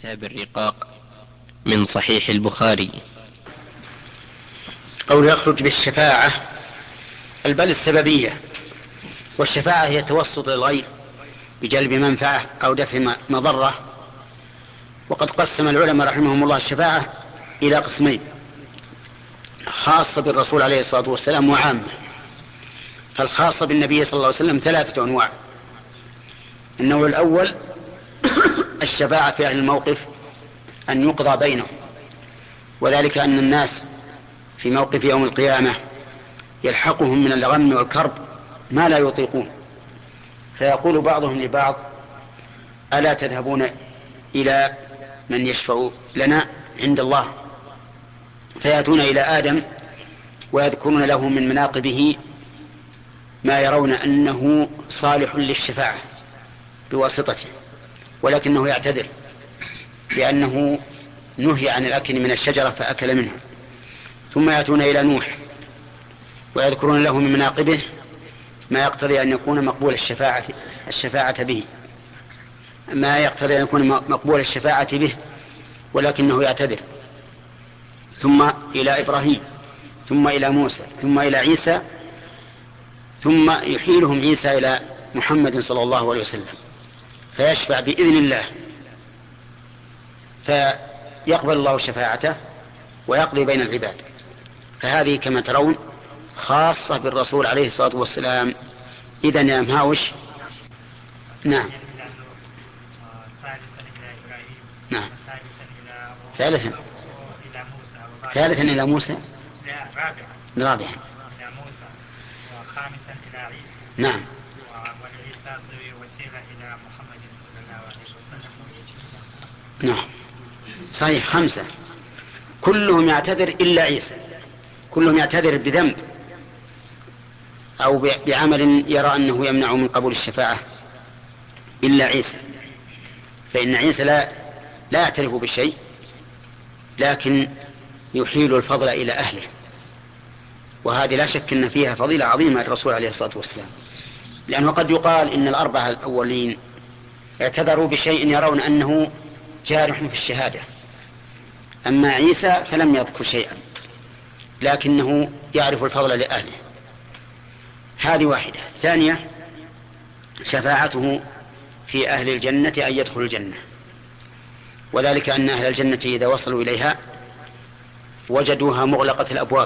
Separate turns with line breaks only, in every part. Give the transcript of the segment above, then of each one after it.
كتاب الرقاق من صحيح البخاري.
أو يخرج بالشفاعة البل السببية، والشفاعة هي التوسط للغير بجلب منفعة أو دفع مضرة. وقد قسم العلماء رحمهم الله الشفاعة إلى قسمين: خاصة بالرسول عليه الصلاة والسلام وعامة. فالخاصة بالنبي صلى الله عليه وسلم 3 أنواع. النوع الأول الشفاعة في أهل الموقف، أن يقضى بينهم، وذلك أن الناس في موقف يوم القيامة يلحقهم من الغم والكرب ما لا يطيقون، فيقول بعضهم لبعض: ألا تذهبون إلى من يشفع لنا عند الله؟ فيأتون إلى آدم ويذكرون له من مناقبه ما يرون أنه صالح للشفاعة بواسطته، ولكنه يعتذر لأنه نهي عن الأكل من الشجرة فأكل منها. ثم يأتون إلى نوح ويذكرون له من مناقبه ما يقتضي أن يكون مقبول الشفاعة به، ما يقتضي أن يكون مقبول الشفاعة به، ولكنه يعتذر. ثم إلى إبراهيم، ثم إلى موسى، ثم إلى عيسى، ثم يحيلهم عيسى إلى محمد صلى الله عليه وسلم فيشفع بإذن الله، فيقبل الله شفاعته ويقضي بين العباد. فهذه كما ترون خاصة بالرسول عليه الصلاة والسلام. إذن يا مهاوش. نعم. نعم. ثالثا إلى موسى. رابعا
إلى موسى، وخامسا إلى عيسى.
نعم.
والعيسى وسيلة إلى محمد صلى الله عليه وسلم.
نعم صحيح، 5 كلهم يعتذر إلا عيسى، كلهم يعتذر بذنب أو بعمل يرى أنه يمنع من قبول الشفاعة إلا عيسى، فإن عيسى لا يعترف بشيء، لكن يحيل الفضل إلى أهله، وهذه لا شك أن فيها فضيلة عظيمة للرسول عليه الصلاة والسلام، لأنه قد يقال إن ال4 الأولين اعتذروا بشيء يرون أنه جارح في الشهادة، أما عيسى فلم يذكر شيئا لكنه يعرف الفضل لأهله. هذه واحدة. ثانية شفاعته في أهل الجنة أن يدخلوا الجنة، وذلك أن أهل الجنة إذا وصلوا إليها وجدوها مغلقة الأبواب،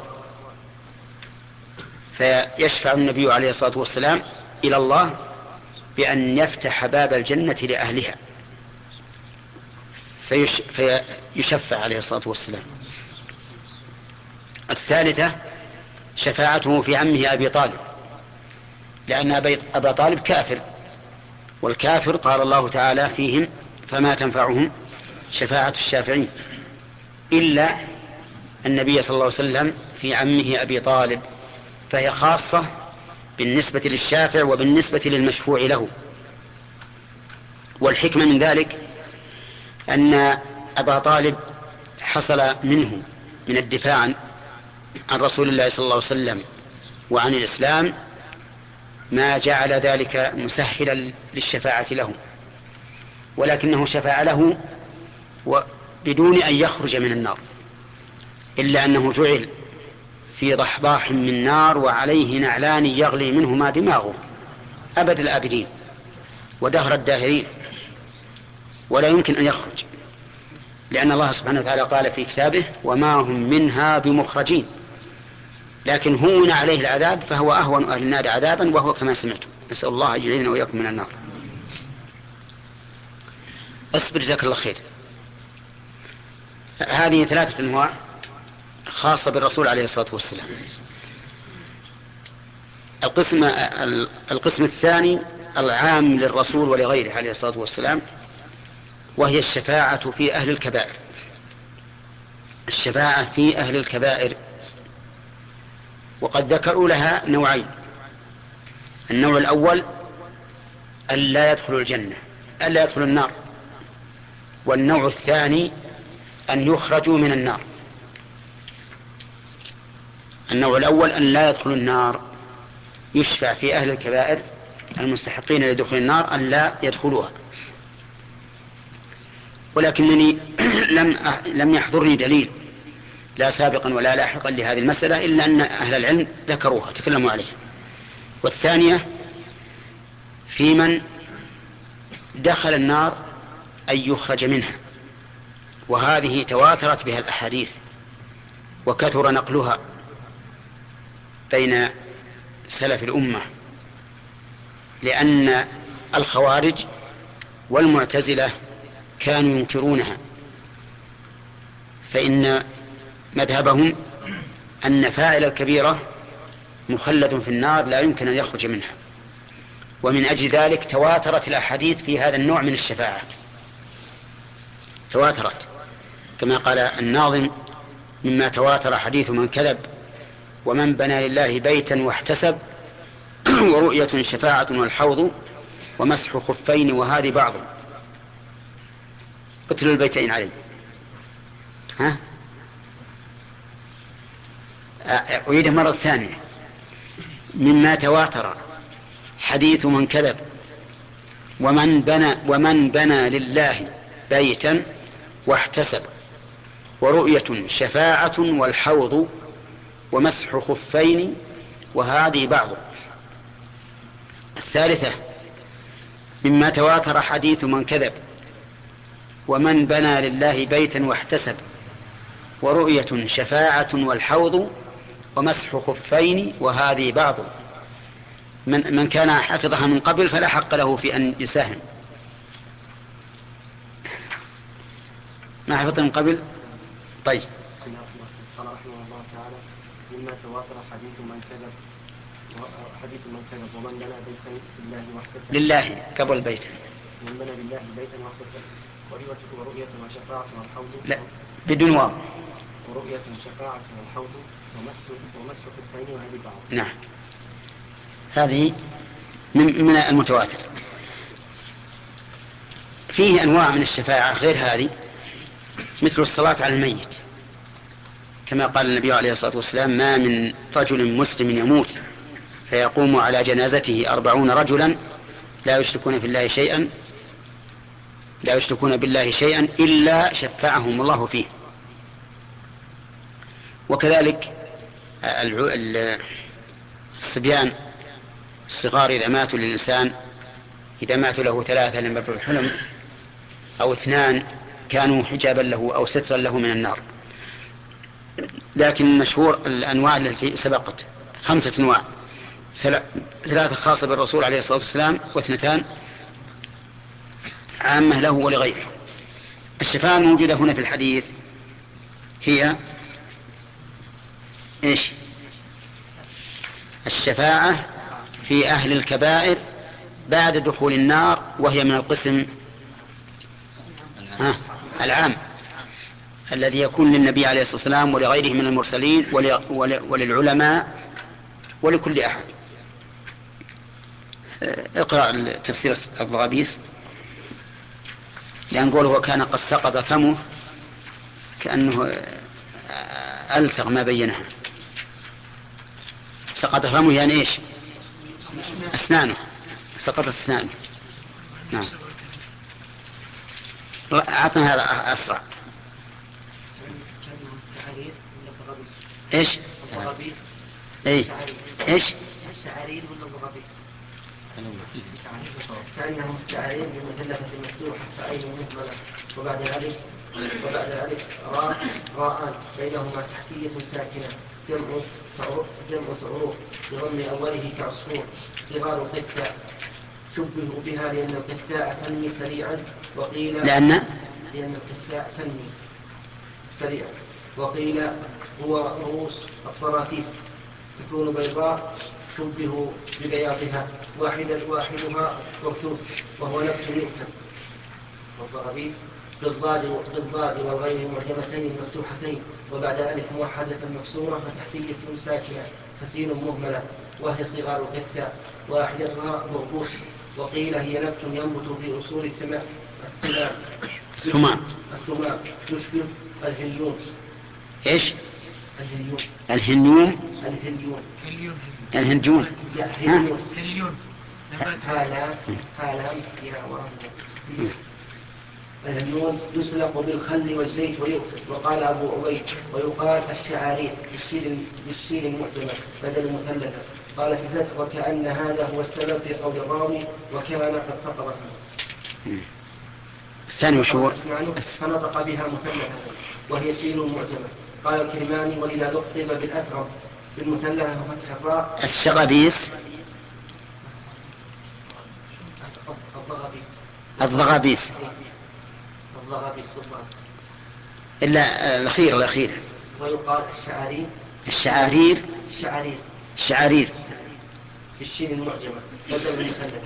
فيشفع النبي عليه الصلاة والسلام إلى الله بأن يفتح باب الجنة لأهلها، فيشفع عليه الصلاة والسلام. الثالثة شفاعته في عمه أبي طالب، لأن أبا طالب كافر، والكافر قال الله تعالى فيهم: فما تنفعهم شفاعة الشافعين، إلا النبي صلى الله عليه وسلم في عمه أبي طالب، فهي خاصة بالنسبة للشافع وبالنسبة للمشفوع له. والحكمة من ذلك أن أبا طالب حصل منه من الدفاع عن رسول الله صلى الله عليه وسلم وعن الإسلام ما جعل ذلك مسهلا للشفاعة له، ولكنه شفع له بدون أن يخرج من النار، إلا أنه جعل في ضحضاح من نار وعليه نعلان يغلي منهما دماغه أبد الآبدين ودهر الداهرين، ولا يمكن أن يخرج، لأن الله سبحانه وتعالى قال في كتابه: وما هم منها بمخرجين. لكن هون عليه العذاب فهو أهون أهل النار عذابا، وهو كما سمعتم. نسأل الله يجعلنا وإياكم من النار. اصبر جزاك الله خير. هذه 3 أنواع خاصة بالرسول عليه الصلاة والسلام. القسم الثاني العام للرسول ولغيره عليه الصلاة والسلام، وهي الشفاعة في أهل الكبائر. الشفاعة في أهل الكبائر، وقد ذكروا لها نوعين: النوع الأول أن لا يدخلوا الجنة، أن لا يدخلوا النار، والنوع الثاني أن يخرجوا من النار. النوع الأول أن لا يدخلوا النار، يشفع في أهل الكبائر المستحقين لدخول النار أن لا يدخلوها. ولكنني لم يحضرني دليل لا سابقا ولا لاحقا لهذه المسألة إلا أن أهل العلم ذكروها تكلموا عليها. والثانية في من دخل النار أن يخرج منها، وهذه تواترت بها الأحاديث وكثر نقلها بين سلف الأمة، لأن الخوارج والمعتزلة كانوا ينكرونها، فإن مذهبهم أن فاعل الكبيرة مخلد في النار لا يمكن أن يخرج منها، ومن أجل ذلك تواترت الأحاديث في هذا النوع من الشفاعة، تواترت كما قال الناظم: مما تواتر حديث من كذب ومن بنى لله بيتا واحتسب ورؤية شفاعة والحوض ومسح خفين وهذه بعض. قتلوا البيتين علي. ها؟ أعيده مرة ثانية: مما تواتر حديث من كذب ومن بنى لله بيتا واحتسب ورؤية شفاعة والحوض ومسح خفين وهذه بعض. الثالثة: مما تواتر حديث من كذب ومن بنى لله بيتا واحتسب ورؤية شفاعة والحوض ومسح خفين وهذه بعض. من كان حفظها من قبل فلا حق له في أن يساهم. ما حفظها من قبل؟ طيب.
بسم الله الرحمن الرحيم. قال رحمه الله تعالى: مما تواتر حديث من كذب ومن بنى بيتا لله واحتسب.
لله قبل بيتا.
ومن بنى لله بيتا واحتسب ورؤية وشفاعة والحوض.
لا بدون واو.
ورؤية شفاعة والحوض ومسح خفين وهذه بعض.
نعم، هذه من المتواتر. فيه أنواع من الشفاعة غير هذه، مثل الصلاة على الميت، كما قال النبي عليه الصلاة والسلام: ما من رجل مسلم يموت فيقوم على جنازته 40 رجلا لا يشركون بالله شيئا إلا شفعهم الله فيه. وكذلك الصبيان الصغار إذا ماتوا للإنسان، إذا ماتوا له 3 لم يبلغ الحلم أو 2 كانوا حجابا له أو سترا له من النار. لكن المشهور الأنواع التي سبقت 5 أنواع: 3 خاصة بالرسول عليه الصلاة والسلام و2 عامة له ولغيره. الشفاعة الموجودة هنا في الحديث هي إيش؟ الشفاعة في أهل الكبائر بعد دخول النار، وهي من القسم العام الذي يكون للنبي عليه الصلاة والسلام ولغيره من المرسلين وللعلماء ولكل أحد. اقرأ تفسير الضغابيس، لأن قوله وكان قد سقط فمه كأنه ألثغ ما بينها. سقط فمه يعني إيش؟ أسنانه، سقطت أسنانه. نعم، أعطنا هذا أسرع. إيش؟ إيه؟ إيش؟
التعريض ولا الضغابيس؟ كأنهم التعريض بمثلثة مفتوحة فأين مهملة وبعد الألف راءان بينهما تحتية ساكنة جمع ثعروف بضم أوله كعصفور صغار قثة شبهوا بها لأن القثاء تنمي سريعا وقيل لأن القثاء تنمي سريعا وقيل هو رؤوس الطراطيف تكون بيضاء شبهوا ببياضها واحدها مرثوث وهو نبت يؤكل. والضرابيس بالضاد والغين معجمتين مفتوحتين وبعد ألف موحدة مكسورة فتحتية ساكنة فسين مهملة وهي صغار القثة واحدتها بربوس. وقيل هي نبت ينبت في أصول الثمام يشبه الهليون.
إيش؟
الهليون
الهنود يسلق بالخل والزيت ويؤكل. وقال أبو عبيد ويقال الشعارير بالشين المعجمة بدل المثلثة. قال في الفتح وكأن هذا هو السبب في قول الراوي وكان قد سقط
الثاني وشو
فنطق بها مثلثة وهي شين معجمة. قال الكرماني ولذا لقب بالأثرم بالمثلثة وفتح الراء
الشغابيس الضغابيس
بالضبط.
إلا الأخير
ويقال
الشعارير
بالشين المعجمة بدل المثلثة.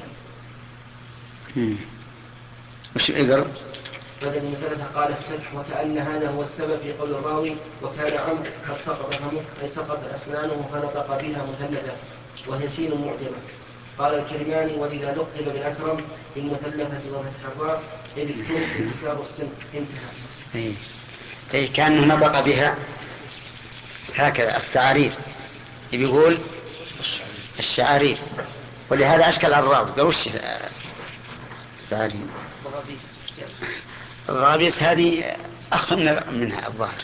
وش يقرأ
بدل المثلثة. قال في الفتح وكأن هذا هو السبب في قول الراوي وكان عمرو قد سقط فمه أي سقط أسنانه فنطق بها مثلثة وهي شين معجمة. قال الكرماني ولذا لقب بالأكرم بالمثلثة وفتح الراء إذ يكون انكسار السن. انتهى.
أي كأنه نطق بها هكذا التعارير يقول الشعارير. ولهذا أشكل الراوي قال وش الضغابيس هذه أخف منها الظاهر.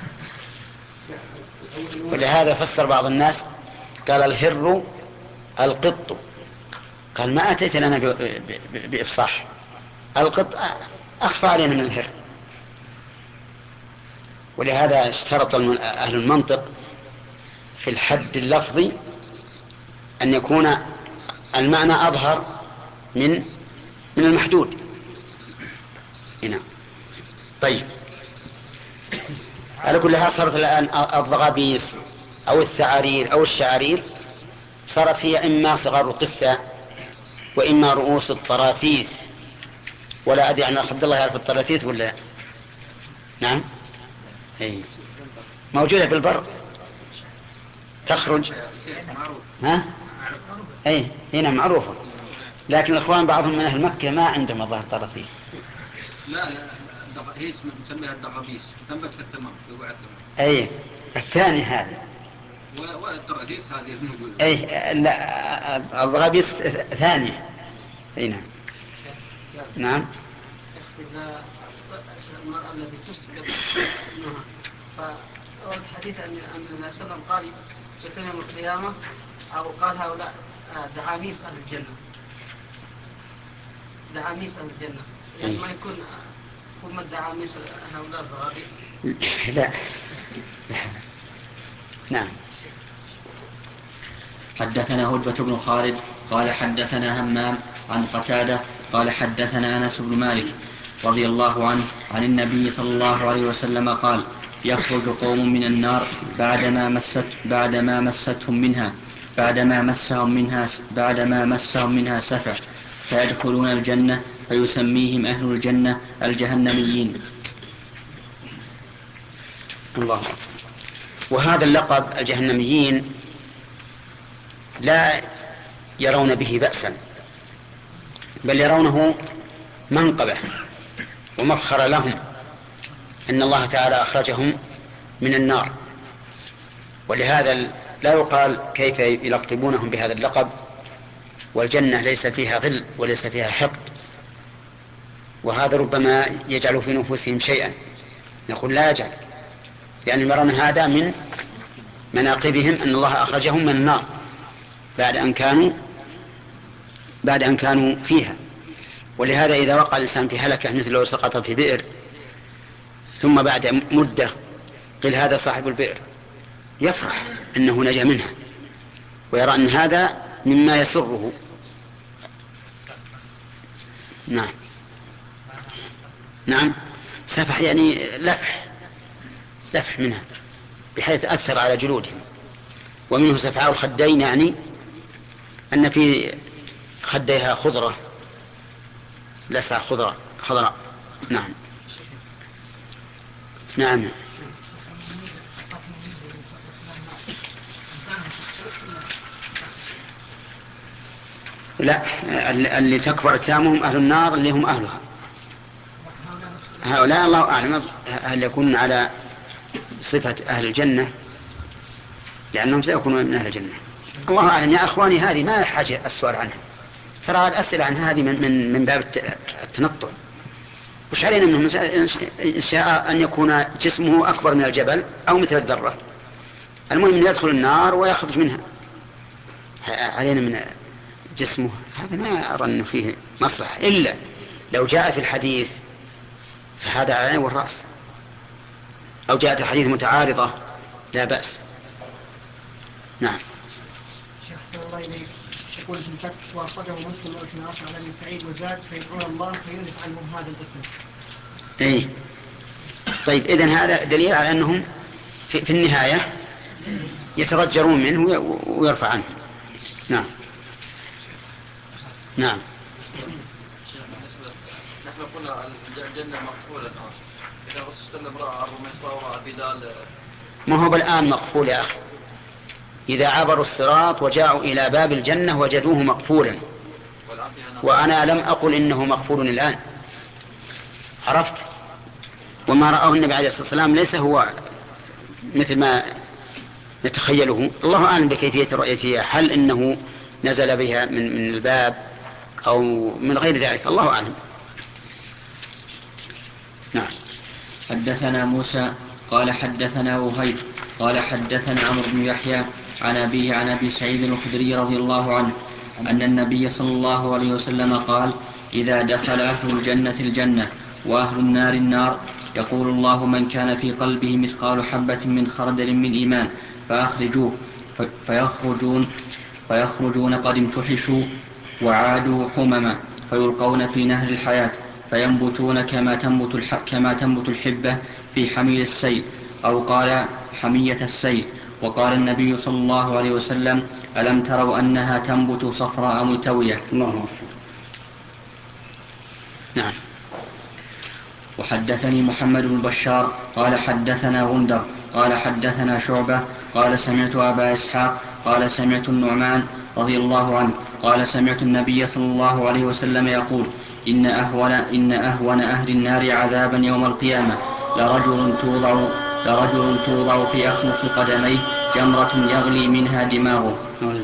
ولهذا فسر بعض الناس قال الهر القط. قال ما أتيت لنا بإفصاح. القط أخفى علينا من الهر. ولهذا اشترط أهل المنطق في الحد اللفظي أن يكون المعنى أظهر من المحدود. هنا طيب على كل حال صارت الآن الضغابيس أو الثعارير أو الشعارير صارت هي إما صغار القثة وإما رؤوس الطراثيث. ولا أدري عن عبد الله يعرف الطراثيث ولا نعم أي موجودة في البر تخرج أي هنا معروفة. لكن الأخوان بعضهم من أهل مكة ما عندهم الظاهر طراثيث.
لا هي نسميها الضغابيس تنبت في الثمام يقع الثمام.
أي الثاني هذا
والطراثيث هذه الموجودة.
أي لا الضغابيس ثانية. أي نعم نعم.
إذا المرأة التي تسقط فأول حديث أن النبي صلى الله عليه وسلم قال في يوم القيامة أو قال هؤلاء دعاميس أهل الجنة. دعاميس أهل الجنة يعني ما يكون هم الدعاميس هؤلاء الضغابيس.
لا نعم.
حدثنا هدبة بن خالد قال حدثنا همام عن قتادة قال حدثنا أنس بن مالك رضي الله عنه عن النبي صلى الله عليه وسلم قال يخرج قوم من النار بعدما مسهم منها سفع فيدخلون الجنة فيسميهم أهل الجنة الجهنميين.
الله. وهذا اللقب الجهنميين لا يرون به بأسا بل يرونه منقبة ومفخر لهم أن الله تعالى أخرجهم من النار. ولهذا لا يقال كيف يلقبونهم بهذا اللقب والجنة ليس فيها غل وليس فيها حقد. وهذا ربما يجعل في نفوسهم شيئا. نقول لا يجعل يعني يرون هذا من مناقبهم أن الله أخرجهم من النار بعد أن كانوا فيها. ولهذا إذا وقع الإنسان في هلكة مثل لو سقط في بئر ثم بعد مدة قيل هذا صاحب البئر يفرح أنه نجا منها ويرى أن هذا مما يسره. نعم سفح يعني لفح منها بحيث أثر على جلودهم. ومنه سفعاء الخدين يعني أن في خديها خضرة لسع خضراء. نعم لا اللي تكبر أجسامهم أهل النار اللي هم أهلها. هؤلاء الله أعلم هل يكون على صفة أهل الجنة لأنهم سيكونون من أهل الجنة. الله أعلم. يا أخواني هذه ما حاجة السؤال عنها. ترى الأسئلة عن هذه من باب التنطع. وش علينا منهم إن شاء أن يكون جسمه أكبر من الجبل أو مثل الذرة، المهم أن يدخل النار ويخرج منها. علينا من جسمه هذا ما أرى أنه فيه مصلحة، إلا لو جاء في الحديث فهذا على العين والرأس، أو جاءت الحديث متعارضة لا بأس. نعم.
شيخ حسن الله إليك يقول في الفتح وأخرجه مسلم وابن عاصم عن ابن سعيد وزاد فيدعون الله فينزع عنهم هذا الاسم.
إيه طيب إذن هذا دليل على أنهم في النهاية يتضجرون منه ويرفع عنه. نعم. نعم.
نحن قلنا الجنة مقفولة الآن، إذا الرسول صلى الله عليه وسلم رأى الرميصة ورأى بلال.
ما هو بالآن مقفول يا أخي؟ إذا عبروا الصراط وجاءوا إلى باب الجنة وجدوه مقفولا، وأنا لم أقل إنه مقفول الآن، عرفت؟ وما رآه النبي عليه الصلاة والسلام ليس هو مثل ما نتخيله، الله أعلم بكيفية رؤيته، هل إنه نزل بها من الباب أو من غير ذلك، الله أعلم. نعم.
حدثنا موسى قال حدثنا وهيب قال حدثنا عمرو بن يحيى عن أبيه عن أبي سعيد الخدري رضي الله عنه أن النبي صلى الله عليه وسلم قال: إذا دخل أهل الجنة الجنة وأهل النار النار يقول الله: من كان في قلبه مثقال حبة من خردل من إيمان فأخرجوه، فيخرجون قد امتحشوا وعادوا حمما، فيلقون في نهر الحياة فينبتون كما تنبت الحبة في حميل السيل، أو قال حمية السيل. وقال النبي صلى الله عليه وسلم: ألم تروا أنها تنبت صفراء ملتوية.
الله. نعم.
وحدثني محمد بن بشار قال حدثنا غندر قال حدثنا شعبة قال سمعت أبا إسحاق قال سمعت النعمان رضي الله عنه قال سمعت النبي صلى الله عليه وسلم يقول: إن أهون أهل النار عذابا يوم القيامة لرجل توضع في أخمص قدميه جمرة يغلي منها دماغه.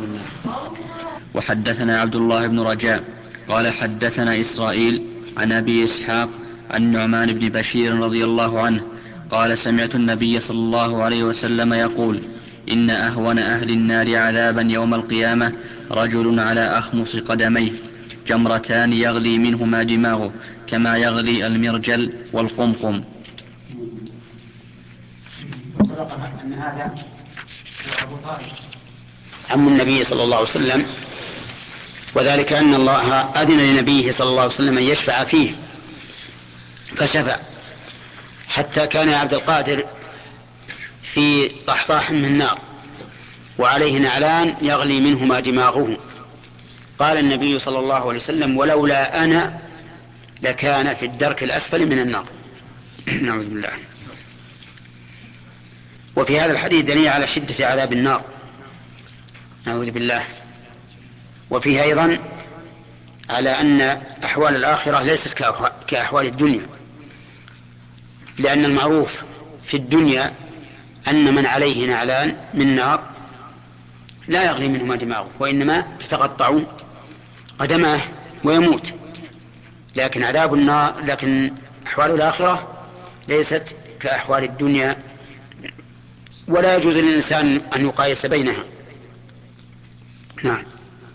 وحدثنا عبد الله بن رجاء قال حدثنا إسرائيل عن أبي إسحاق عن نعمان بن بشير رضي الله عنه قال سمعت النبي صلى الله عليه وسلم يقول: إن أهون أهل النار عذابا يوم القيامة رجل على أخمص قدميه جمرتان يغلي منهما دماغه كما يغلي المرجل والقمقم.
سبق أن هذا هو أبو طالب عم النبي صلى الله عليه وسلم، وذلك أن الله أذن لنبيه صلى الله عليه وسلم أن يشفع فيه فشفع، حتى كان عبد القادر في طحطاح من النار وعليه نعلان يغلي منهما دماغه. قال النبي صلى الله عليه وسلم: ولولا أنا لكان في الدرك الأسفل من النار. نعوذ بالله. وفي هذا الحديث دليل على شدة عذاب النار، نعوذ بالله. وفيه أيضا على أن أحوال الآخرة ليست كأحوال الدنيا، لأن المعروف في الدنيا أن من عليه نعلان من نار لا يغلي منهما دماغه، وإنما تتقطع قدماه ويموت. لكن عذاب النار، لكن أحوال الآخرة ليست كأحوال الدنيا، ولا يجوز للإنسان أن يقايس بينها. نعم.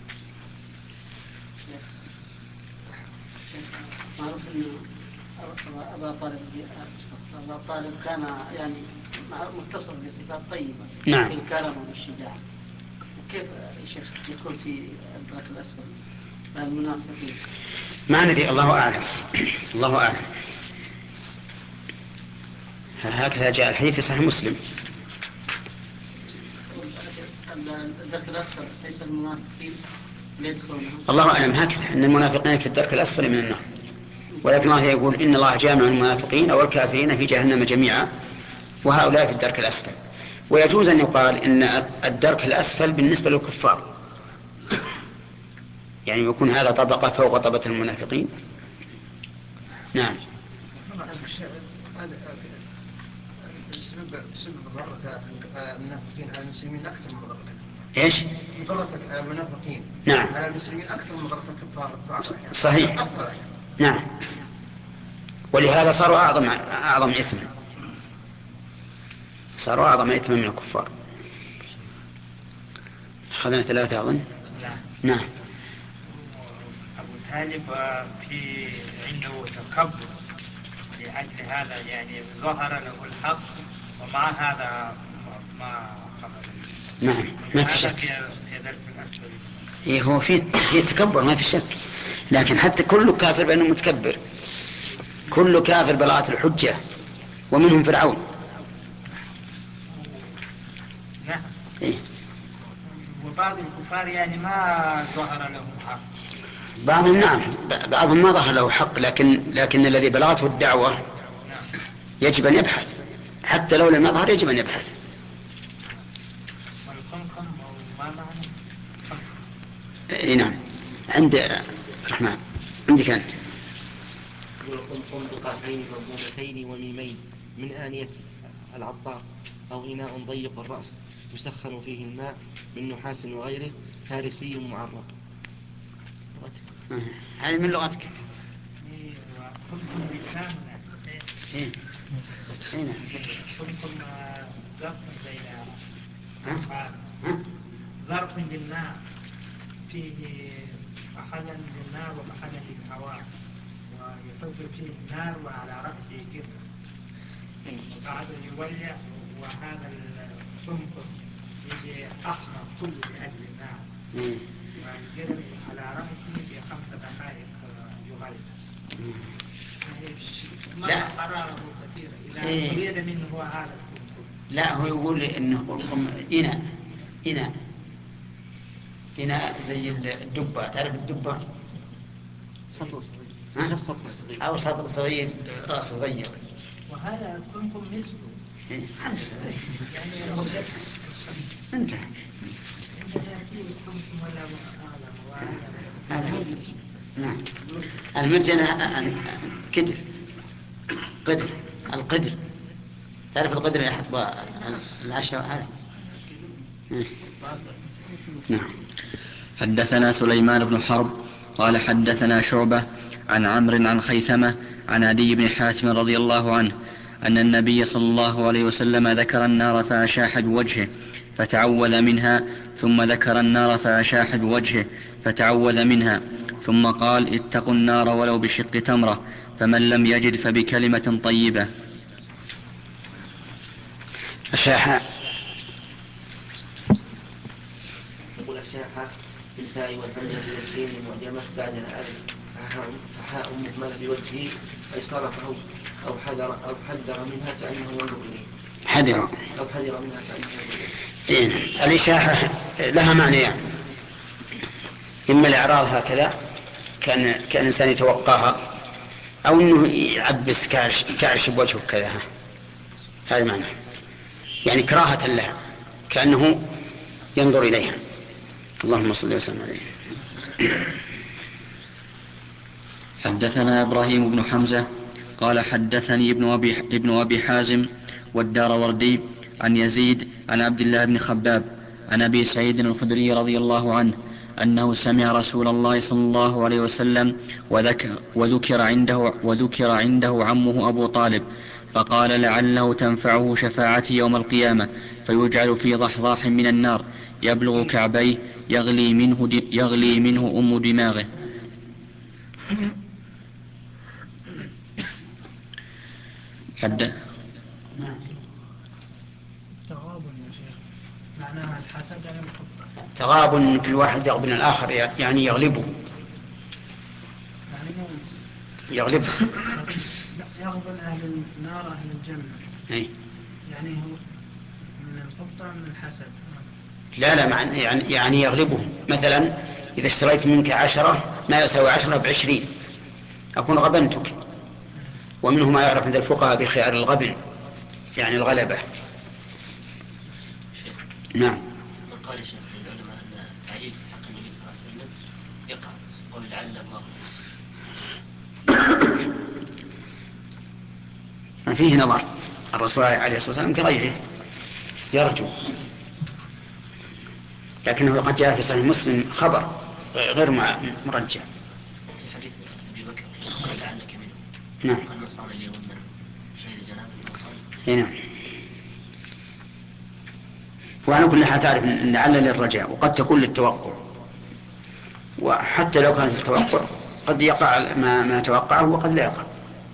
معروف أن أبا طالب كان يعني متصف بصفات طيبة،
نعم،
الكرم والشجاعة. كيف يا شيخ يكون في الدرك الأسفل المنافقين؟
ما ندري، الله أعلم. الله أعلم. هكذا جاء الحديث في صحيح مسلم.
الدرك الأسفل ليس المنافقين يدخلون.
الله أعلم هكذا، أن المنافقين في الدرك الأسفل من النار، ولكن الله يقول: إن الله جامع المنافقين والكافرين في جهنم جميعا وهؤلاء في الدرك الأسفل. ويجوز أن يقال إن الدرك الأسفل بالنسبة للكفار، يعني يكون هذا طبقة فوق طبقة المنافقين. نعم.
سبب ضرة المنافقين على المسلمين أكثر من ضرة.
إيش؟
ضرة المنافقين
نعم
على المسلمين أكثر من ضرة الكفار.
صحيح.
أكثر.
نعم. ولهذا صاروا أعظم إثما، صاروا أعظم إثما من الكفار. أخذنا 3 أظن. نعم.
أبو طالب في عنده تكبر، لأجل هذا يعني ظهر له الحق ومع هذا ما قبل.
نعم ما في شك.
في ذلك الأسفل.
إيه هو في تكبر ما في شك، لكن حتى كل كافر بأنه متكبر، كل كافر بلغت الحجة، ومنهم فرعون.
نعم.
إيه؟
وبعض الكفار يعني ما ظهر لهم حق.
بعضهم نعم، بعضهم ما ظهر له حق، لكن الذي بلغته الدعوة يجب أن يبحث، حتى لو لم يظهر يجب أن يبحث.
والقمقم ما معنى
إيه نعم. عند الرحمن عندك أنت.
والقمقم بقافين مضمومتين وميمين من آنية العطار أو إناء ضيق الرأس يسخن فيه الماء من نحاس وغيره، فارسي معرق.
هذه من لغتك.
قمقم بالكامل.
إيه نعم.
قمقم ظرف بين ظرف للماء فيه محلا للنار ومحلا للهواء، ويحط فيه النار وعلى رأسه جبل، وبعد يولع، وهذا القمقم يجي أحمر كله لأجل النار، والجبل على رأسه ب5 دقائق يغلي.
لا
حرارة كثيرة إذا أريد منه هو هذا القمقم.
لا هو يقول إنه قمقم إناء زي الدبة، تعرف الدبة؟
سطل صغير.
أو سطل صغير رأسه ضيق.
وهذا القمقم مثله.
الحمد لله.
يعني
انتهى. نعم. المرجل كدر، القدر، تعرف القدر يا حطب العشاء هذا. نعم.
حدثنا سليمان بن حرب قال حدثنا شعبة عن عمرو عن خيثمة عن عدي بن حاتم رضي الله عنه أن النبي صلى الله عليه وسلم ذكر النار فأشاح بوجهه فتعوذ منها، ثم ذكر النار فأشاح بوجهه فتعوذ منها، ثم قال اتقوا النار ولو بشق تمرة، فمن لم يجد فبكلمة طيبة.
أشاح
يقول أشاح بالفاء والهمزة والشين المعجمة بعدها ألف فحاء مهملة بوجهه، أي صرفه أو حذر منها كأنه ينظر إليه.
حذر
منها كأنه ينظر إليه.
الإشاحة لها معنى يعني. إما الإعراض هكذا كان إنسان يتوقاها، أو أنه يعبس كعرش بوجهه كذا، هذا معنى يعني كراهة لها كأنه ينظر إليها. اللهم صل وسلم عليه.
حدثنا إبراهيم بن حمزة قال حدثني ابن أبي حازم والداروردي عن يزيد عن عبد الله بن خباب عن أبي سعيد الخدري رضي الله عنه أنه سمع رسول الله صلى الله عليه وسلم وذكر عنده عمه أبو طالب، فقال لعله تنفعه شفاعتي يوم القيامة، فيجعل في ضحضاح من النار يبلغ كعبيه يغلي منه أم دماغه.
معناها الحسد
تغابن، كل واحد يغبن الآخر يعني يغلبه، يغلبه.
يغبن أهل النار أهل الجنة.
أي.
يعني هو من القبطة من الحسد.
لا يعني يغلبه. مثلا إذا اشتريت منك 10 ما يساوي 10 ب20 أكون غبنتك. ومنه ما يعرف عند الفقهاء بخيار الغبن، يعني الغلبة. نعم.
قال شيخ العلماء أن التعليل في حق النبي صلى الله عليه وسلم يقع قول لعل الله.
فيه نظر. الرسول عليه الصلاة والسلام كغيره يرجو، لكنه قد جاء في صحيح مسلم خبر غير مرجع.
في حديث أبي بكر قال لعلك منه.
نعم.
صام اليوم من شهيد جنازة
هنا. وعلى كل حال تعرف أن لعل للرجاء وقد تكون للتوقع، وحتى لو كانت التوقع قد يقع ما توقعه وقد لا يقع.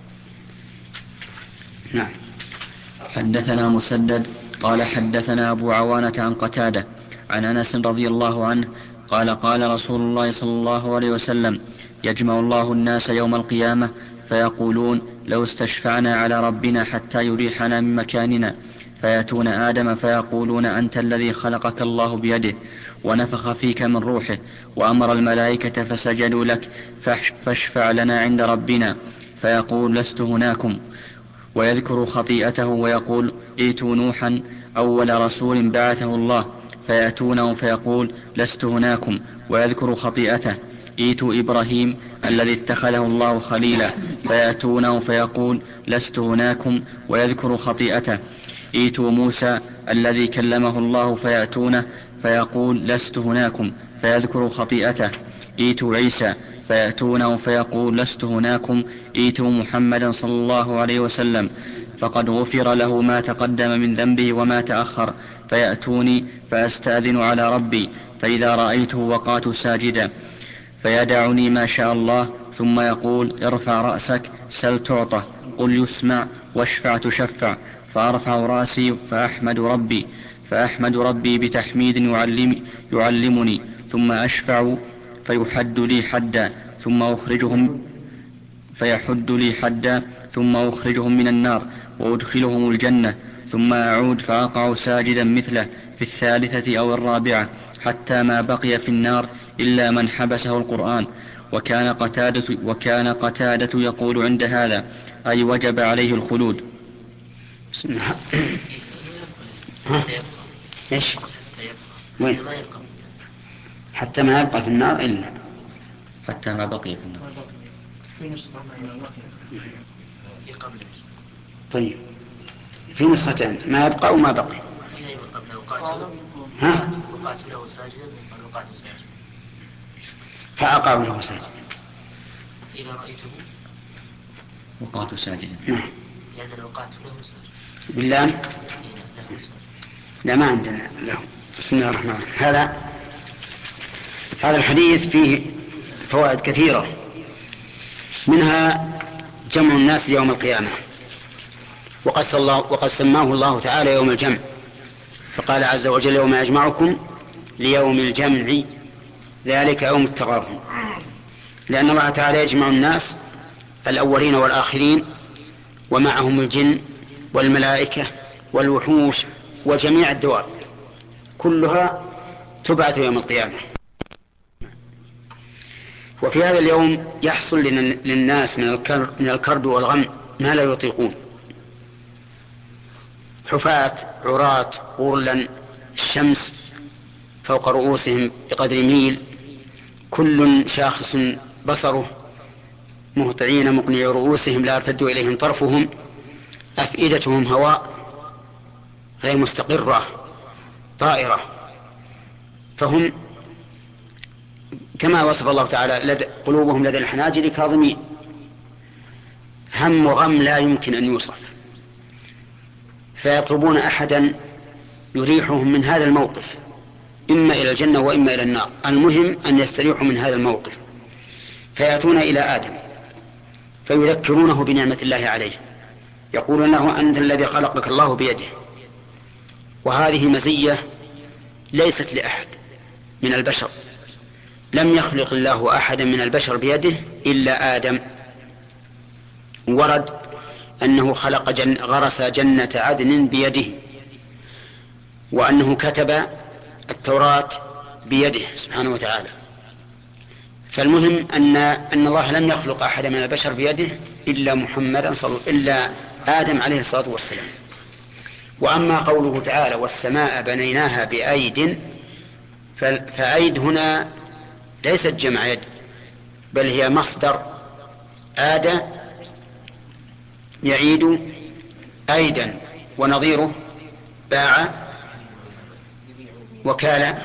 نعم.
حدثنا مسدد قال حدثنا أبو عوانة عن قتادة عن أنس رضي الله عنه قال قال رسول الله صلى الله عليه وسلم: يجمع الله الناس يوم القيامة فيقولون: لو استشفعنا على ربنا حتى يريحنا من مكاننا، فيأتون آدم فيقولون: أنت الذي خلقك الله بيده ونفخ فيك من روحه وأمر الملائكة فسجدوا لك، فاشفع لنا عند ربنا. فيقول: لست هناكم. ويذكر خطيئته ويقول: ائتوا نوحا أول رسول بعثه الله، فيأتونه فيقول: لست هناكم. ويذكر خطيئته: ائتوا إبراهيم الذي اتخذه الله خليلا، فيأتونه فيقول: لست هناكم. ويذكر خطيئته: ائتوا موسى الذي كلمه الله، فيأتونه فيقول: لست هناكم. فيذكر خطيئته: ائتوا عيسى، فيأتونه فيقول: لست هناكم. ائتوا محمدا صلى الله عليه وسلم فقد غفر له ما تقدم من ذنبه وما تأخر، فيأتوني فأستأذن على ربي، فإذا رأيته وقعت ساجدا، فيدعني ما شاء الله، ثم يقول: ارفع رأسك سل تعطى، قل يسمع، واشفع تشفع. فأرفع رأسي فأحمد ربي بتحميد يعلمني، ثم أشفع فيحد لي حدا، ثم أخرجهم من النار وأدخلهم الجنة، ثم أعود فأقع ساجدا مثله في الثالثة أو الرابعة، حتى ما بقي في النار إلا من حبسه القرآن. وكان قتادة يقول عند هذا: أي وجب عليه الخلود.
إيش؟ وين؟ حتى ما يبقى في النار إلا
حتى ما بقي في النار.
طيب، في نسختين: ما يبقى وما بقي. ها؟
وقعت له ساجدا وقعت ساجدا،
فأقع له ساجدا.
إذا رأيته
وقعت ساجدا.
يعني وقعت له ساجدا.
بالله لا، ما عندنا له. بسم الله الرحمن الرحيم. هذا الحديث فيه فوائد كثيرة، منها جمع الناس يوم القيامة، وقد سماه الله تعالى يوم الجمع، فقال عز وجل: يوم يجمعكم ليوم الجمع ذلك يوم التغابن، لأن الله تعالى يجمع الناس الأولين والآخرين، ومعهم الجن والملائكة والوحوش وجميع الدواب، كلها تبعث يوم القيامة. وفي هذا اليوم يحصل للناس من الكرب والغم ما لا يطيقون: حفاة عراة غرلا، الشمس فوق رؤوسهم بقدر ميل، كل شاخص بصره، مهطعين مقنعي رؤوسهم لا يرتد إليهم طرفهم، أفئدتهم هواء غير مستقرة طائرة، فهم كما وصف الله تعالى: قلوبهم لدى الحناجر كاظمين. هم وغم لا يمكن أن يوصف، فيطلبون أحدا يريحهم من هذا الموقف، إما إلى الجنة وإما إلى النار، المهم أن يستريحوا من هذا الموقف. فيأتون إلى آدم فيذكرونه بنعمة الله عليه، يقولون له: أنت الذي خلقك الله بيده. وهذه مزية ليست لأحد من البشر، لم يخلق الله أحدا من البشر بيده إلا آدم. ورد أنه غرس جنة عدن بيده، وأنه كتب التوراة بيده سبحانه وتعالى. فالمهم أن الله لم يخلق أحدا من البشر بيده إلا آدم عليه الصلاة والسلام. وأما قوله تعالى: والسماء بنيناها بأيد، فأيد هنا ليست جمع يد، بل هي مصدر آد يعيد أيدا، ونظيره باع وكال.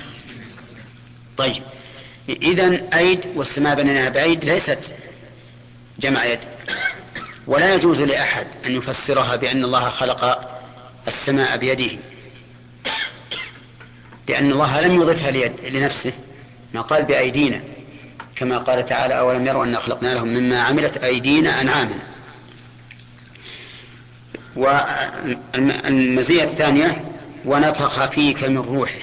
طيب، إذن أيد والسماء بنيناها بأيد ليست جمع يد، ولا يجوز لأحد أن يفسرها بأن الله خلق السماء بيده، لأن الله لم يضفها لنفسه، ما قال بأيدينا، كما قال تعالى أولم يروا أن خلقنا لهم مما عملت أيدينا أنعاما. والمزية الثانية ونفخ فيك من روحه،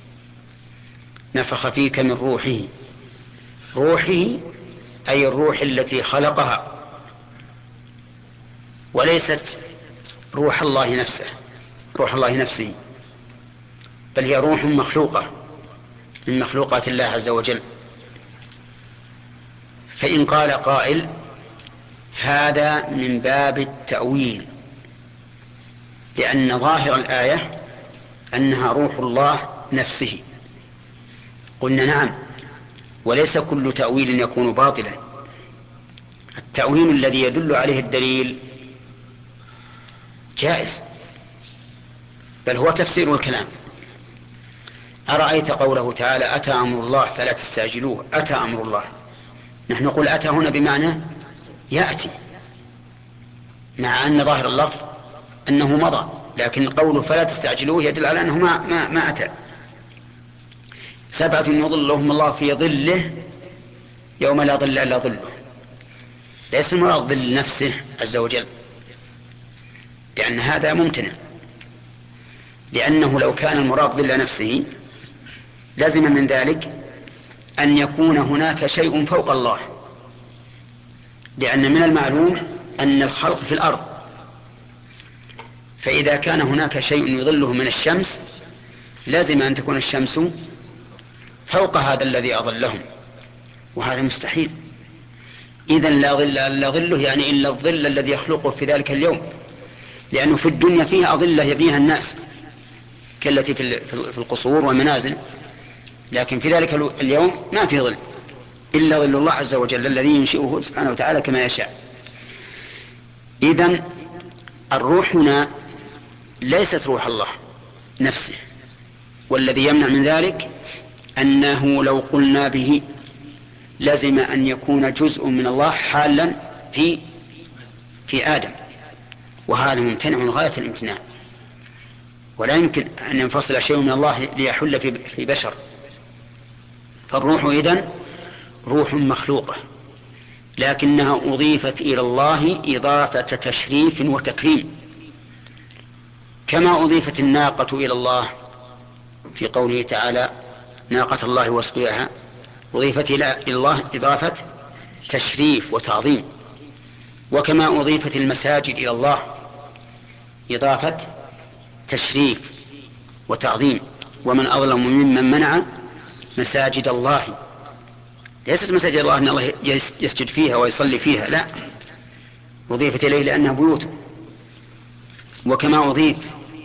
نفخ فيك من روحه، روحه أي الروح التي خلقها، وليست روح الله نفسه، روح الله نفسه، بل هي روح مخلوقة من مخلوقات الله عز وجل. فإن قال قائل هذا من باب التأويل، لأن ظاهر الآية أنها روح الله نفسه، قلنا نعم، وليس كل تأويل يكون باطلا. التأويل الذي يدل عليه الدليل جائز، بل هو تفسير الكلام. أرأيت قوله تعالى أتى أمر الله فلا تستعجلوه، أتى أمر الله، نحن نقول أتى هنا بمعنى يأتي، مع أن ظاهر اللفظ أنه مضى، لكن قوله فلا تستعجلوه يدل على أنه ما أتى. 7 يظلهم الله في ظله يوم لا ظل إلا ظله، ليس المراد ظل نفسه عز وجل، لأن هذا ممتنع، لأنه لو كان المراد ظل نفسه لازم من ذلك أن يكون هناك شيء فوق الله، لأن من المعلوم أن الخلق في الأرض، فإذا كان هناك شيء يظله من الشمس لازم أن تكون الشمس فوق هذا الذي أظلهم، وهذا مستحيل. إذن لا ظل إلا ظله، يعني إلا الظل الذي يخلقه في ذلك اليوم، لأنه في الدنيا فيها أظلة يبنيها الناس كالتي في القصور والمنازل، لكن في ذلك اليوم ما في ظل إلا ظل الله عز وجل الذي ينشئه سبحانه وتعالى كما يشاء. إذن الروح هنا ليست روح الله نفسه، والذي يمنع من ذلك أنه لو قلنا به لازم أن يكون جزء من الله حالا في آدم، وهذا ممتنع غاية الامتناع، ولا يمكن أن ينفصل شيء من الله ليحل في بشر. فالروح إذن روح مخلوقة، لكنها أضيفت إلى الله إضافة تشريف وتكريم، كما أضيفت الناقة إلى الله في قوله تعالى ناقة الله وسقياها، أضيفت إلى الله إضافة تشريف وتعظيم، وكما أضيفت المساجد إلى الله إضافة تشريف وتعظيم. ومن أظلم ممن منع مساجد الله، ليست مساجد الله أن الله يسجد فيها ويصلي فيها، لا، أضيفت إليه لأنها بيوت. وكما أضيف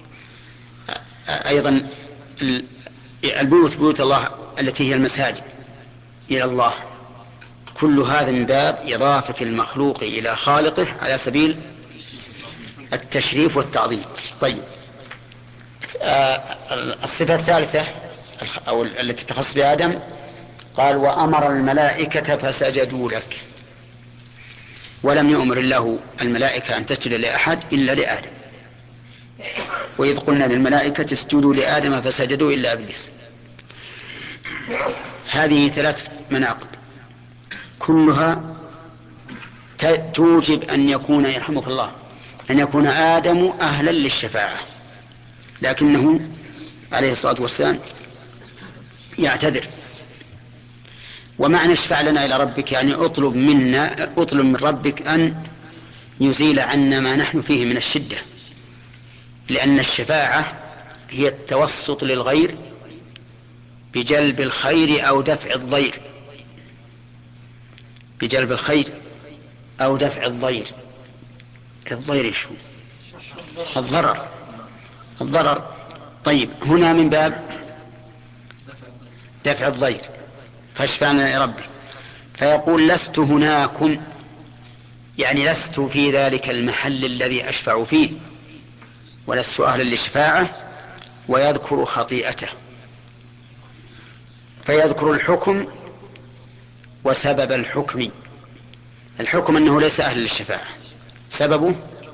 أيضا البيوت بيوت الله التي هي المساجد إلى الله، كل هذا من باب إضافة المخلوق إلى خالقه على سبيل التشريف والتعظيم. طيب، الصفة الثالثة أو التي تخص بآدم قال وأمر الملائكة فسجدوا لك، ولم يؤمر الله الملائكة أن تسجد لأحد إلا لآدم، وإذ قلنا للملائكة اسجدوا لآدم فسجدوا إلا إبليس. هذه 3 مناقب كلها توجب أن يكون يرحمك الله أن يكون آدم أهلا للشفاعة، لكنه عليه الصلاة والسلام يعتذر. ومعنى اشفع لنا إلى ربك يعني اطلب من ربك أن يزيل عنا ما نحن فيه من الشدة، لأن الشفاعة هي التوسط للغير بجلب الخير أو دفع الضير، بجلب الخير أو دفع الضير. الضير شو؟ الضرر. طيب، هنا من باب دفع الضير، فاشفعنا يا ربي. فيقول لست هناكم، يعني لست في ذلك المحل الذي أشفع فيه، ولست أهلا للشفاعة، ويذكر خطيئته، فيذكر الحكم وسبب الحكم. الحكم أنه ليس أهل للشفاعة، سببه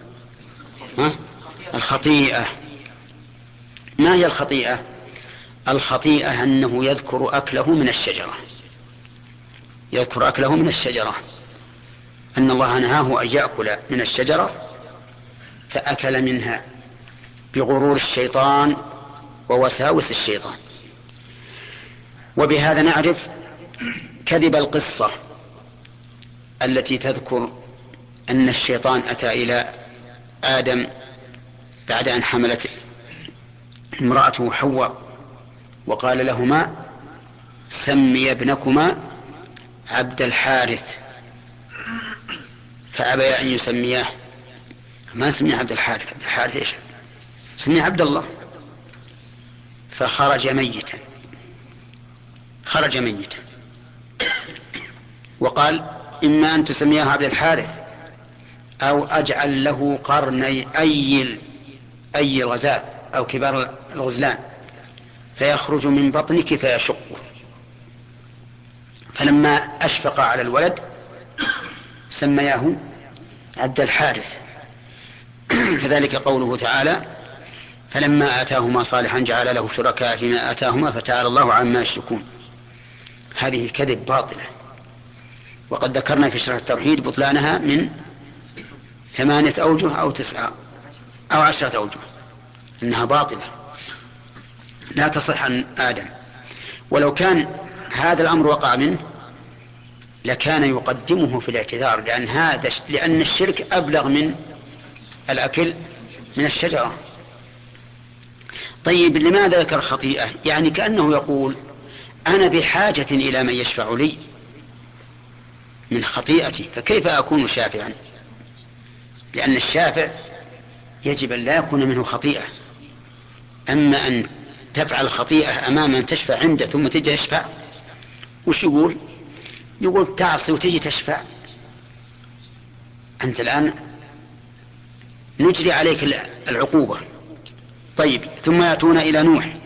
الخطيئة. ما هي الخطيئة؟ الخطيئة أنه يذكر أكله من الشجرة، يذكر أكله من الشجرة، أن الله نهاه أن يأكل من الشجرة فأكل منها بغرور الشيطان ووساوس الشيطان. وبهذا نعرف كذب القصة التي تذكر أن الشيطان أتى إلى آدم بعد أن حملت امرأته حواء وقال لهما سمي ابنكما عبد الحارث، فأبيا أن يسمياه، ما سمي عبد الحارث، عبد الحارث إيش؟ سمي عبد الله، فخرج ميتا، خرج ميتا، وقال إما أن تسمياه عبد الحارث أو أجعل له قرني أي الغزال أو كبار الغزلان فيخرج من بطنك فيشقه. فلما أشفق على الولد سمياه عبد الحارث. كذلك قوله تعالى فلما آتاهما صالحا جعل له شركاء فيما آتاهما فتعالى الله عما يشركون. هذه كذب باطلة، وقد ذكرنا في شرح التوحيد بطلانها من 8 أوجه أو 9 أو 10 أوجه، إنها باطلة لا تصح عن آدم. ولو كان هذا الأمر وقع منه لكان يقدمه في الاعتذار، لأن الشرك أبلغ من الأكل من الشجرة. طيب لماذا ذكر خطيئة؟ يعني كأنه يقول أنا بحاجة إلى من يشفع لي من خطيئتي، فكيف أكون شافعا؟ لأن الشافع يجب أن لا يكون منه خطيئة. أما أن تفعل خطيئة أمام من تشفع عنده ثم تجي تشفع، وش يقول؟ يقول تعصي وتجي تشفع، أنت الآن نجري عليك العقوبة. طيب ثم يأتون إلى نوح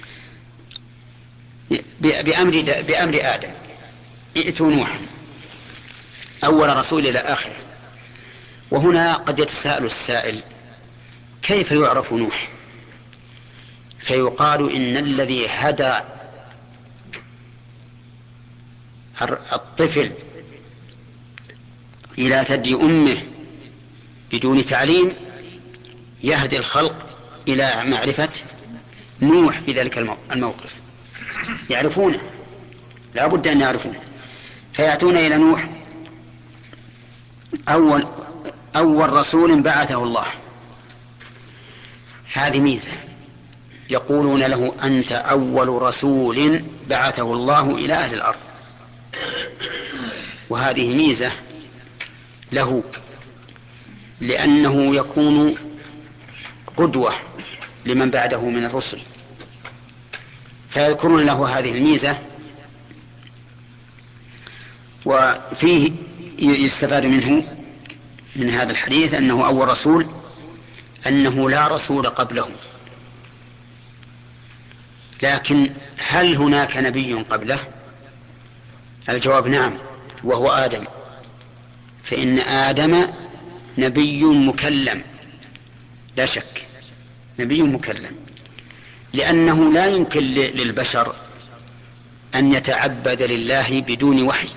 بأمر آدم، ائتوا نوح أول رسول إلى آخره. وهنا قد يتساءل السائل كيف يعرف نوح؟ فيقال إن الذي هدى الطفل إلى ثدي أمه بدون تعليم يهدي الخلق إلى معرفة نوح في ذلك الموقف، يعرفونه، لا بد أن يعرفونه. فيأتون إلى نوح أول رسول بعثه الله. هذه ميزة، يقولون له أنت أول رسول بعثه الله إلى أهل الأرض، وهذه ميزة له لأنه يكون قدوة لمن بعده من الرسل، فيذكرون له هذه الميزة. وفيه يستفاد منه من هذا الحديث أنه أول رسول، أنه لا رسول قبله. لكن هل هناك نبي قبله؟ الجواب نعم، وهو آدم، فإن آدم نبي مكلم لا شك، نبي مكلم، لأنه لا يمكن للبشر أن يتعبد لله بدون وحي،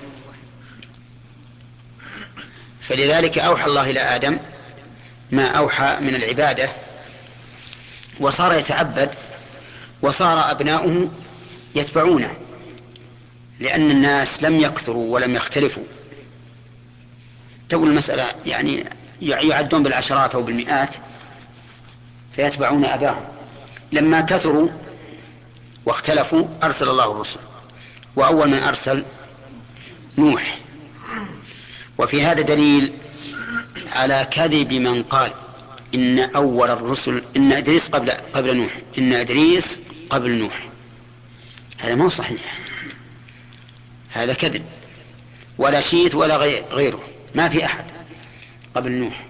فلذلك أوحى الله إلى آدم ما أوحى من العبادة، وصار يتعبد، وصار أبناؤه يتبعونه، لأن الناس لم يكثروا ولم يختلفوا. تقول المسألة يعني يعدون بالعشرات أو بالمئات فيتبعون أباهم. لما كثروا واختلفوا أرسل الله الرسل، وأول من أرسل نوح. وفي هذا دليل على كذب من قال إن أول الرسل إن إدريس قبل نوح، إن إدريس قبل نوح. هذا ما هو صحيح، هذا كذب، ولا شيث ولا غيره، ما في أحد قبل نوح.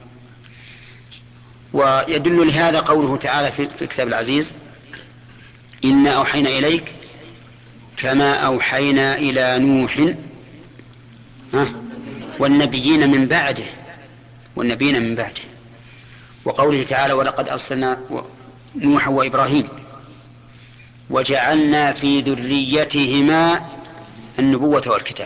ويدل لهذا قوله تعالى في الكتاب العزيز إنا أوحينا إليك كما أوحينا إلى نوح والنبيين من بعده والنبيين من بعده. وقوله تعالى ولقد أرسلنا نوحا وإبراهيم وجعلنا في ذريتهما النبوة والكتاب.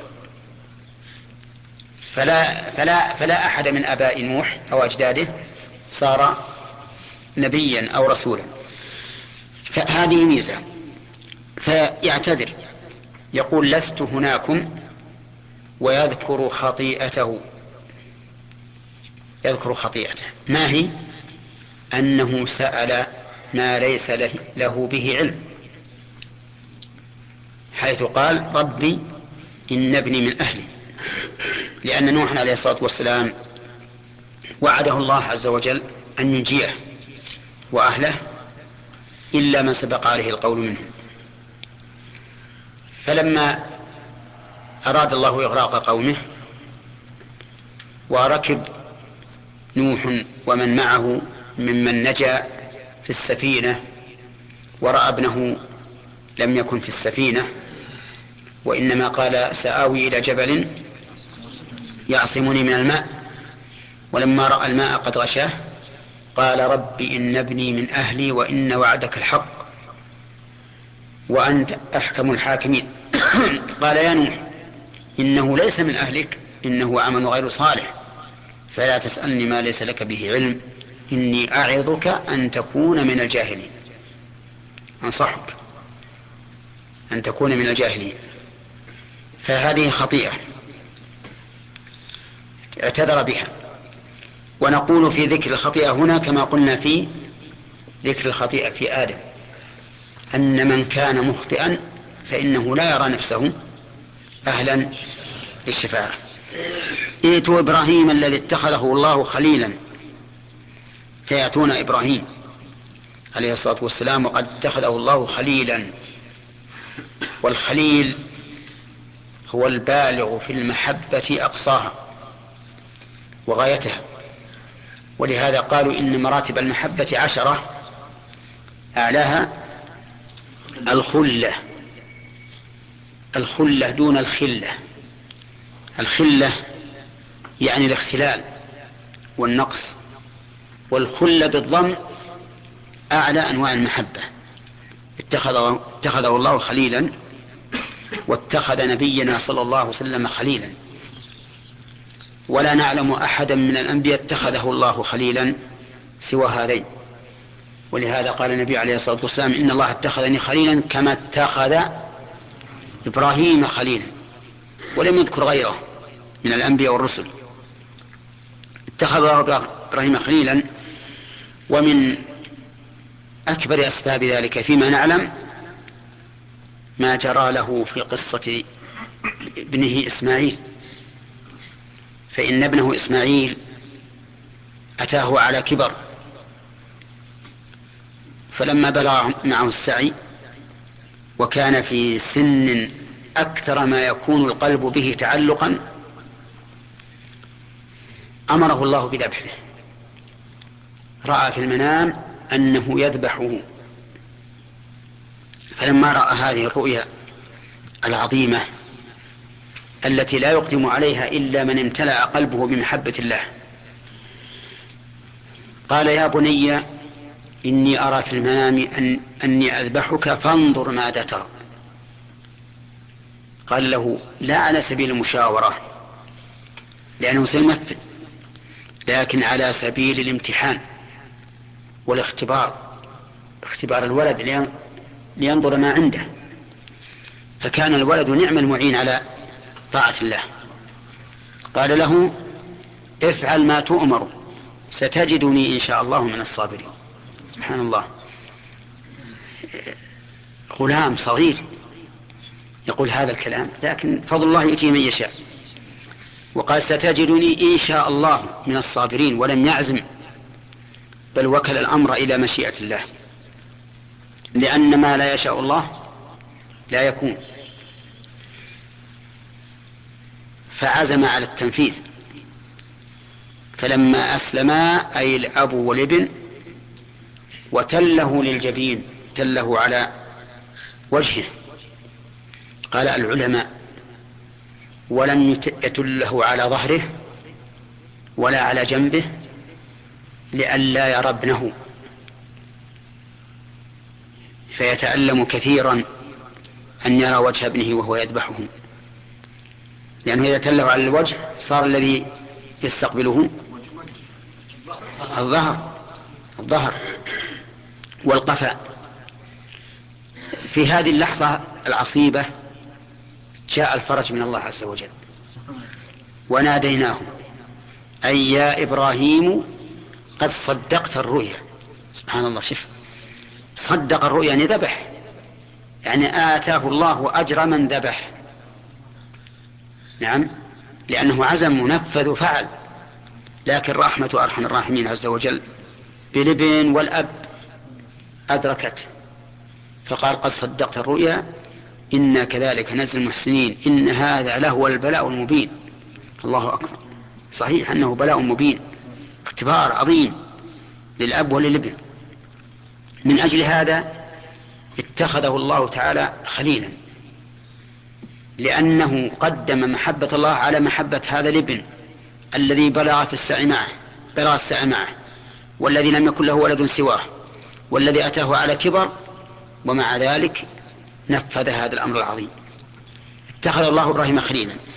فلا أحد من آباء نوح أو أجداده صار نبيا أو رسولا، فهذه ميزة. فيعتذر يقول لست هناكم ويذكر خطيئته. يذكر خطيئته ما هي؟ أنه سأل ما ليس له به علم، حيث قال ربي إن ابني من أهلي، لأن نوح عليه الصلاة والسلام وعده الله عز وجل أن ينجيه وأهله إلا من سبق عليه القول منهم. فلما أراد الله إغراق قومه وركب نوح ومن معه ممن نجا في السفينة ورأى ابنه لم يكن في السفينة وإنما قال سآوي إلى جبل يعصمني من الماء، ولما رأى الماء قد غشاه قال رب إن ابني من أهلي وإن وعدك الحق وأنت أحكم الحاكمين. قال يا نوح إنه ليس من أهلك إنه عمل غير صالح فلا تسألني ما ليس لك به علم إني أعظك أن تكون من الجاهلين. أنصحك أن تكون من الجاهلين. فهذه خطيئة اعتذر بها. ونقول في ذكر الخطيئة هنا كما قلنا في ذكر الخطيئة في آدم أن من كان مخطئا فإنه لا يرى نفسه أهلا للشفاعة. ائتوا إبراهيم الذي اتخذه الله خليلا، فيأتون إبراهيم عليه الصلاة والسلام وقد اتخذه الله خليلا. والخليل هو البالغ في المحبة أقصاها وغايتها، ولهذا قالوا إن مراتب المحبة 10 أعلاها الخلة دون الخلة. الخلة يعني الاختلال والنقص، والخلة بالضم أعلى أنواع المحبة. اتخذه الله خليلا واتخذ نبينا صلى الله عليه وسلم خليلا، ولا نعلم أحدا من الأنبياء اتخذه الله خليلا سوى هذين. ولهذا قال النبي عليه الصلاة والسلام إن الله اتخذني خليلا كما اتخذ إبراهيم خليلا، ولم يذكر غيره من الأنبياء والرسل. اتخذ إبراهيم خليلا. ومن أكبر أسباب ذلك فيما نعلم ما جرى له في قصة ابنه إسماعيل، فإن ابنه إسماعيل أتاه على كبر، فلما بلغ معه السعي وكان في سن أكثر ما يكون القلب به تعلقا أمره الله بذبحه. رأى في المنام أنه يذبحه، فلما رأى هذه الرؤيا العظيمة التي لا يقدم عليها إلا من امتلأ قلبه بمحبة الله قال يا بني إني أرى في المنام أني أذبحك فانظر ماذا ترى. قال له لا على سبيل المشاورة لأنه سينفذ، لكن على سبيل الامتحان والاختبار، اختبار الولد لينظر ما عنده. فكان الولد نعم المعين على طاعة الله. قال له افعل ما تؤمر ستجدني إن شاء الله من الصابرين. سبحان الله، غلام صغير يقول هذا الكلام، لكن فضل الله يؤتيه من يشاء. وقال ستجدني إن شاء الله من الصابرين، ولم يعزم بل وكل الأمر إلى مشيئة الله، لأن ما لا يشاء الله لا يكون. فعزم على التنفيذ. فلما أسلما أي الأب والابن وتله للجبين، تله على وجهه، قال العلماء ولم يتله على ظهره ولا على جنبه لئلا يرى ابنه، فيتألم كثيرا أن يرى وجه ابنه وهو يذبحه، لأنه إذا تله على الوجه صار الذي يستقبله الظهر والقفا. في هذه اللحظة العصيبة جاء الفرج من الله عز وجل، وناديناه أي يا إبراهيم قد صدقت الرؤيا. سبحان الله، شف صدق الرؤيا يعني ذبح، يعني آتاه الله أجر من ذبح. نعم، لأنه عزم ونفذ وفعل، لكن رحمة أرحم الراحمين عز وجل بالابن والأب أدركت، فقال قد صدقت الرؤيا إنا كذلك نجزي المحسنين إن هذا لهو البلاء المبين. الله أكبر، صحيح أنه بلاء مبين، اختبار عظيم للأب وللابن. من أجل هذا اتخذه الله تعالى خليلا، لأنه قدم محبة الله على محبة هذا الابن الذي بلغ السعي معه، والذي لم يكن له ولد سواه، والذي أتاه على كبر، ومع ذلك نفذ هذا الأمر العظيم. اتخذ الله إبراهيم خليلا.